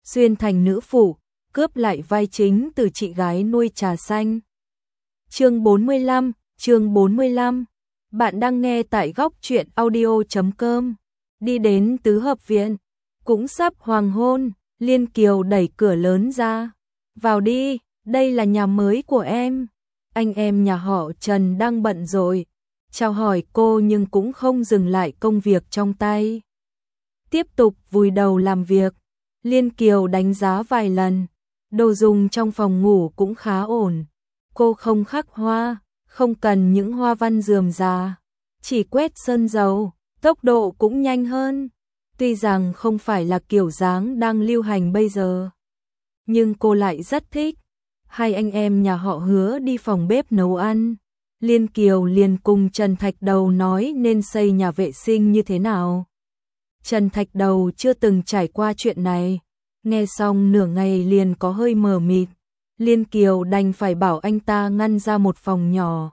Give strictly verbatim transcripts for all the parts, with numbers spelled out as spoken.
xuyên thành nữ phụ, cướp lại vai chính từ chị gái nuôi trà xanh. Chương bốn mươi lăm, chương bốn mươi lăm. Bạn đang nghe tại góc truyện audio chấm com. Đi đến tứ hợp viện, cũng sắp hoàng hôn, Liên Kiều đẩy cửa lớn ra. Vào đi, đây là nhà mới của em. Anh em nhà họ Trần đang bận rồi. Chào hỏi cô nhưng cũng không dừng lại công việc trong tay. Tiếp tục vùi đầu làm việc. Liên Kiều đánh giá vài lần. Đồ dùng trong phòng ngủ cũng khá ổn. Cô không khắc hoa, không cần những hoa văn rườm rà. Chỉ quét sơn dầu, tốc độ cũng nhanh hơn. Tuy rằng không phải là kiểu dáng đang lưu hành bây giờ, nhưng cô lại rất thích. Hai anh em nhà họ Hứa đi phòng bếp nấu ăn. Liên Kiều liền cùng Trần Thạch Đầu nói nên xây nhà vệ sinh như thế nào. Trần Thạch Đầu chưa từng trải qua chuyện này, nghe xong nửa ngày liền có hơi mờ mịt. Liên Kiều đành phải bảo anh ta ngăn ra một phòng nhỏ,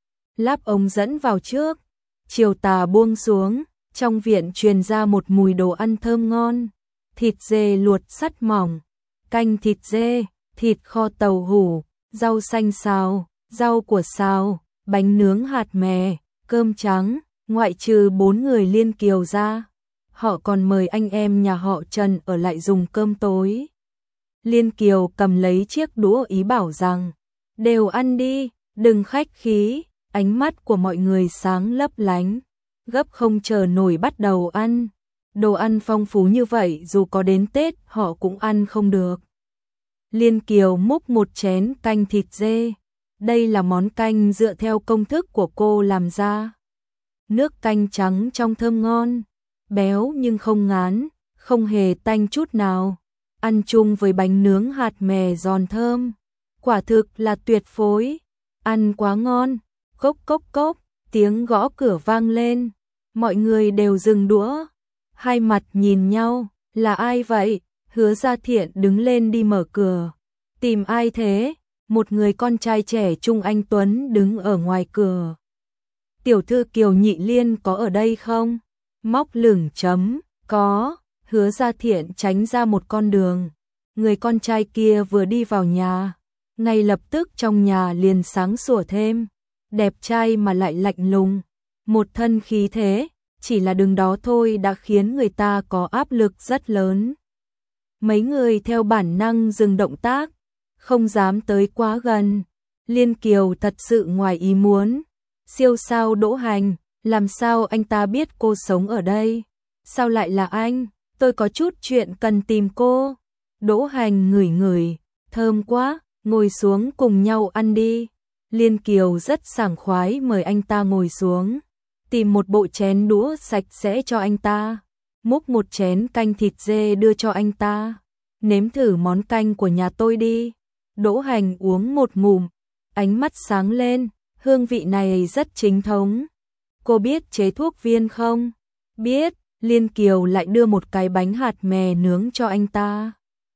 lắp ống dẫn vào trước. Chiều tà buông xuống, trong viện truyền ra một mùi đồ ăn thơm ngon. Thịt dê luộc sắt mỏng, canh thịt dê, thịt kho tàu hủ, rau xanh xào, rau của xào, bánh nướng hạt mè, cơm trắng. Ngoại trừ bốn người Liên Kiều ra, họ còn mời anh em nhà họ Trần ở lại dùng cơm tối. Liên Kiều cầm lấy chiếc đũa ý bảo rằng, đều ăn đi, đừng khách khí. Ánh mắt của mọi người sáng lấp lánh, gấp không chờ nổi bắt đầu ăn. Đồ ăn phong phú như vậy dù có đến Tết họ cũng ăn không được. Liên Kiều múc một chén canh thịt dê. Đây là món canh dựa theo công thức của cô làm ra. Nước canh trắng trong thơm ngon, béo nhưng không ngán, không hề tanh chút nào. Ăn chung với bánh nướng hạt mè giòn thơm, quả thực là tuyệt phối. Ăn quá ngon. Cốc cốc cốc, tiếng gõ cửa vang lên. Mọi người đều dừng đũa, hai mặt nhìn nhau. Là ai vậy? Hứa Gia Thiện đứng lên đi mở cửa. Tìm ai thế? Một người con trai trẻ trung anh tuấn đứng ở ngoài cửa. Tiểu thư Kiều Nhị Liên có ở đây không? Móc lửng chấm, có. Hứa Gia Thiện tránh ra một con đường. Người con trai kia vừa đi vào nhà, ngay lập tức trong nhà liền sáng sủa thêm. Đẹp trai mà lại lạnh lùng, một thân khí thế, chỉ là đứng đó thôi đã khiến người ta có áp lực rất lớn. Mấy người theo bản năng dừng động tác, không dám tới quá gần. Liên Kiều thật sự ngoài ý muốn. Siêu sao Đỗ Hành, làm sao anh ta biết cô sống ở đây? Sao lại là anh? Tôi có chút chuyện cần tìm cô. Đỗ Hành ngửi ngửi, thơm quá, ngồi xuống cùng nhau ăn đi. Liên Kiều rất sảng khoái mời anh ta ngồi xuống, tìm một bộ chén đũa sạch sẽ cho anh ta, múc một chén canh thịt dê đưa cho anh ta. Nếm thử món canh của nhà tôi đi. Đỗ Hành uống một ngụm, ánh mắt sáng lên, hương vị này rất chính thống. Cô biết chế thuốc viên không? Biết. Liên Kiều lại đưa một cái bánh hạt mè nướng cho anh ta.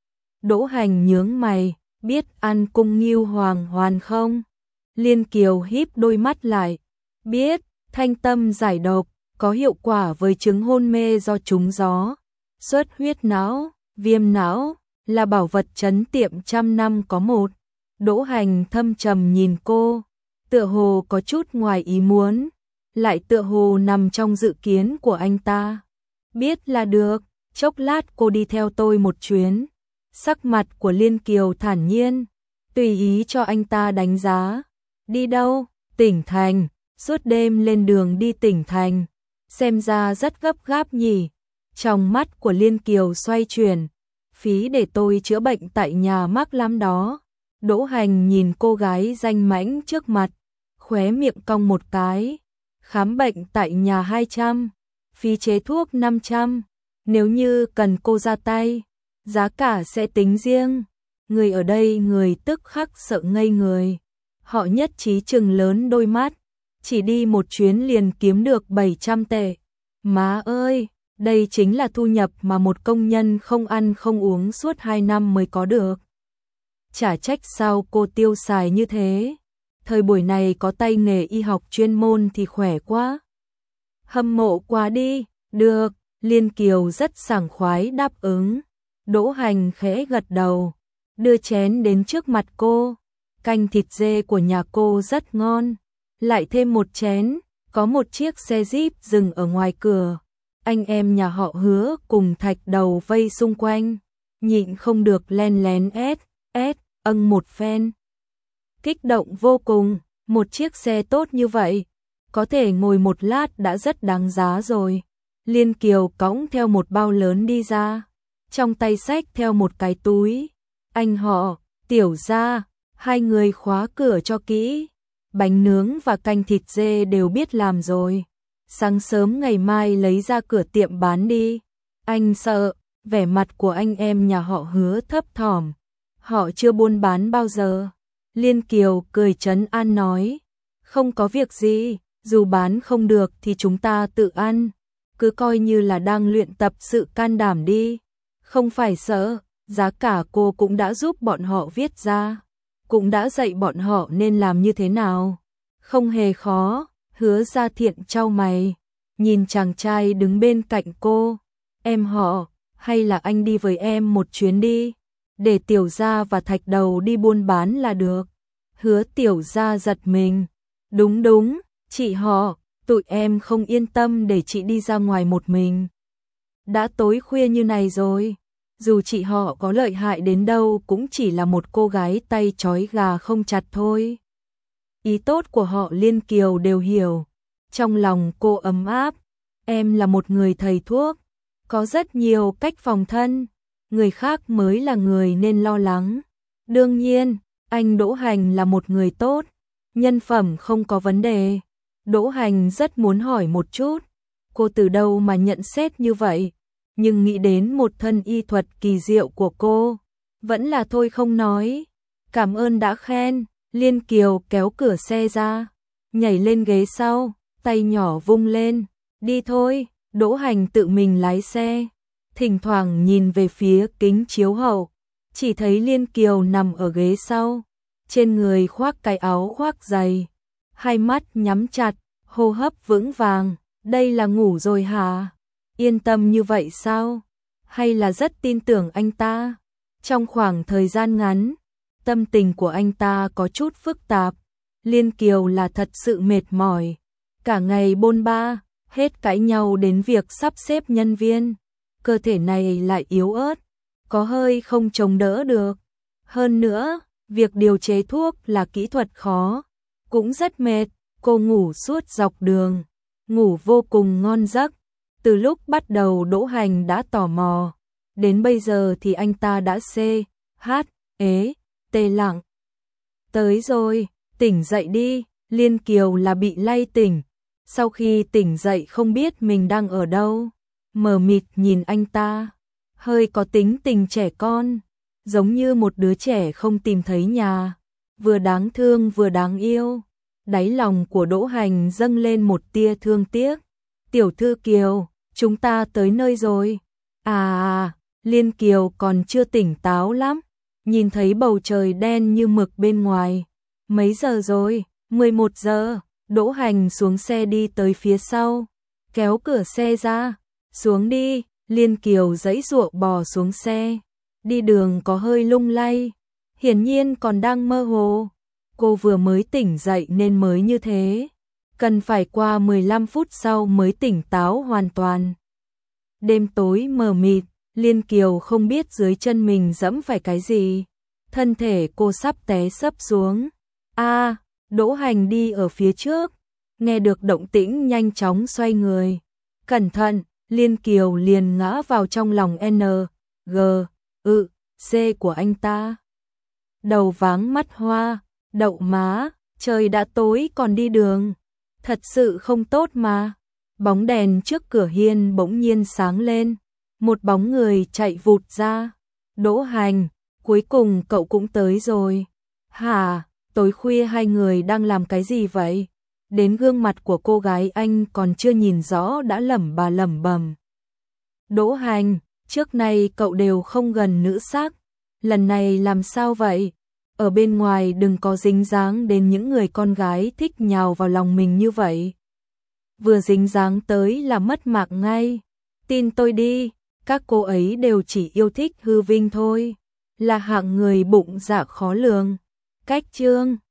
Đỗ Hành nhướng mày, biết ăn cung nghêu hoàng hoàn không? Liên Kiều híp đôi mắt lại, biết, thanh tâm giải độc, có hiệu quả với chứng hôn mê do trúng gió, xuất huyết não, viêm não, là bảo vật trấn tiệm trăm năm có một. Đỗ Hành thâm trầm nhìn cô, tựa hồ có chút ngoài ý muốn, lại tựa hồ nằm trong dự kiến của anh ta. Biết là được, chốc lát cô đi theo tôi một chuyến. Sắc mặt của Liên Kiều thản nhiên, tùy ý cho anh ta đánh giá. Đi đâu? Tỉnh thành. Suốt đêm lên đường đi tỉnh thành, xem ra rất gấp gáp nhỉ. Trong mắt của Liên Kiều xoay chuyển, phí để tôi chữa bệnh tại nhà mắc lắm đó. Đỗ Hành nhìn cô gái danh mãnh trước mặt, khóe miệng cong một cái. Khám bệnh tại nhà hai trăm, phí chế thuốc năm trăm, nếu như cần cô ra tay, giá cả sẽ tính riêng. Người ở đây người tức khắc sợ ngây người. Họ nhất trí chừng lớn đôi mắt, chỉ đi một chuyến liền kiếm được bảy trăm tệ. Má ơi, đây chính là thu nhập mà một công nhân không ăn không uống suốt hai năm mới có được. Chả trách sao cô tiêu xài như thế. Thời buổi này có tay nghề y học chuyên môn thì khỏe quá. Hâm mộ quá đi. Được, Liên Kiều rất sảng khoái đáp ứng. Đỗ Hành khẽ gật đầu, đưa chén đến trước mặt cô. Canh thịt dê của nhà cô rất ngon. Lại thêm một chén, có một chiếc xe Jeep dừng ở ngoài cửa. Anh em nhà họ Hứa cùng Thạch Đầu vây xung quanh, nhịn không được len lén ét, ét, âng một phen. Kích động vô cùng, một chiếc xe tốt như vậy, có thể ngồi một lát đã rất đáng giá rồi. Liên Kiều cõng theo một bao lớn đi ra, trong tay xách theo một cái túi. Anh họ, Tiểu gia, hai người khóa cửa cho kỹ. Bánh nướng và canh thịt dê đều biết làm rồi. Sáng sớm ngày mai lấy ra cửa tiệm bán đi. Anh sợ, vẻ mặt của anh em nhà họ Hứa thấp thỏm. Họ chưa buôn bán bao giờ. Liên Kiều cười trấn an nói, không có việc gì, dù bán không được thì chúng ta tự ăn. Cứ coi như là đang luyện tập sự can đảm đi. Không phải sợ, giá cả cô cũng đã giúp bọn họ viết ra. Cũng đã dạy bọn họ nên làm như thế nào. Không hề khó. Hứa Gia Thiện chau mày, nhìn chàng trai đứng bên cạnh cô. Em họ, hay là anh đi với em một chuyến đi, để Tiểu gia và Thạch Đầu đi buôn bán là được. Hứa Tiểu gia giật mình. Đúng đúng, chị họ, tụi em không yên tâm để chị đi ra ngoài một mình. Đã tối khuya như này rồi, dù chị họ có lợi hại đến đâu cũng chỉ là một cô gái tay trói gà không chặt thôi. Ý tốt của họ Liên Kiều đều hiểu. Trong lòng cô ấm áp. Em là một người thầy thuốc, có rất nhiều cách phòng thân. Người khác mới là người nên lo lắng. Đương nhiên, anh Đỗ Hành là một người tốt, nhân phẩm không có vấn đề. Đỗ Hành rất muốn hỏi một chút, cô từ đâu mà nhận xét như vậy, nhưng nghĩ đến một thân y thuật kỳ diệu của cô, vẫn là thôi không nói. Cảm ơn đã khen. Liên Kiều kéo cửa xe ra, nhảy lên ghế sau, tay nhỏ vung lên. Đi thôi. Đỗ Hành tự mình lái xe, thỉnh thoảng nhìn về phía kính chiếu hậu, chỉ thấy Liên Kiều nằm ở ghế sau, trên người khoác cái áo khoác dày, hai mắt nhắm chặt, hô hấp vững vàng. Đây là ngủ rồi hả? Yên tâm như vậy sao? Hay là rất tin tưởng anh ta? Trong khoảng thời gian ngắn, tâm tình của anh ta có chút phức tạp. Liên Kiều là thật sự mệt mỏi, cả ngày bôn ba, hết cãi nhau đến việc sắp xếp nhân viên. Cơ thể này lại yếu ớt, có hơi không chống đỡ được. Hơn nữa, việc điều chế thuốc là kỹ thuật khó, cũng rất mệt. Cô ngủ suốt dọc đường, ngủ vô cùng ngon giấc. Từ lúc bắt đầu Đỗ Hành đã tò mò, đến bây giờ thì anh ta đã xê, hát, ế, tê lặng. Tới rồi, tỉnh dậy đi. Liên Kiều là bị lay tỉnh, sau khi tỉnh dậy không biết mình đang ở đâu, mờ mịt nhìn anh ta, hơi có tính tình trẻ con, giống như một đứa trẻ không tìm thấy nhà, vừa đáng thương vừa đáng yêu. Đáy lòng của Đỗ Hành dâng lên một tia thương tiếc. Tiểu thư Kiều, chúng ta tới nơi rồi. À, Liên Kiều còn chưa tỉnh táo lắm, nhìn thấy bầu trời đen như mực bên ngoài. Mấy giờ rồi? mười một giờ. Đỗ Hành xuống xe đi tới phía sau, kéo cửa xe ra. Xuống đi. Liên Kiều giãy giụa bò xuống xe. Đi đường có hơi lung lay, hiển nhiên còn đang mơ hồ. Cô vừa mới tỉnh dậy nên mới như thế, cần phải qua mười lăm phút sau mới tỉnh táo hoàn toàn. Đêm tối mờ mịt, Liên Kiều không biết dưới chân mình dẫm phải cái gì, thân thể cô sắp té sấp xuống. A, à, Đỗ Hành đi ở phía trước, nghe được động tĩnh nhanh chóng xoay người. Cẩn thận. Liên Kiều liền ngã vào trong lòng N, G, ự, C của anh ta. Đầu váng mắt hoa, đậu má, trời đã tối còn đi đường, thật sự không tốt mà. Bóng đèn trước cửa hiên bỗng nhiên sáng lên, một bóng người chạy vụt ra. Đỗ Hành, cuối cùng cậu cũng tới rồi. Hả, tối khuya hai người đang làm cái gì vậy? Đến gương mặt của cô gái anh còn chưa nhìn rõ đã lẩm bà lẩm bẩm. Đỗ Hành, trước nay cậu đều không gần nữ sắc, lần này làm sao vậy? Ở bên ngoài đừng có dính dáng đến những người con gái thích nhào vào lòng mình như vậy. Vừa dính dáng tới là mất mạng ngay. Tin tôi đi, các cô ấy đều chỉ yêu thích hư vinh thôi, là hạng người bụng dạ khó lường. Cách chương